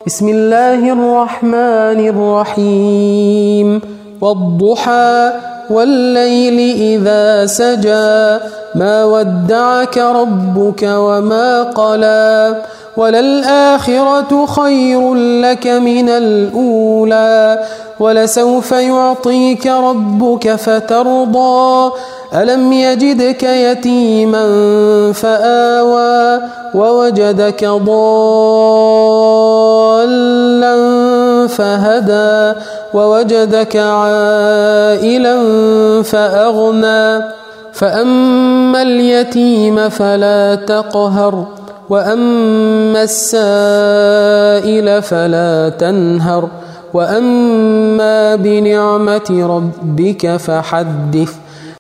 بسم الله الرحمن الرحيم والضحى والليل إذا سجى ما ودعك ربك وما قلى وللآخرة خير لك من الأولى ولسوف يعطيك ربك فترضى ألم يجدك يتيما فآوى ووجدك ضالا فهدى ووجدك عائلا فأغنى فأما اليتيم فلا تقهر وأما السائل فلا تنهر وأما بنعمة ربك فحدث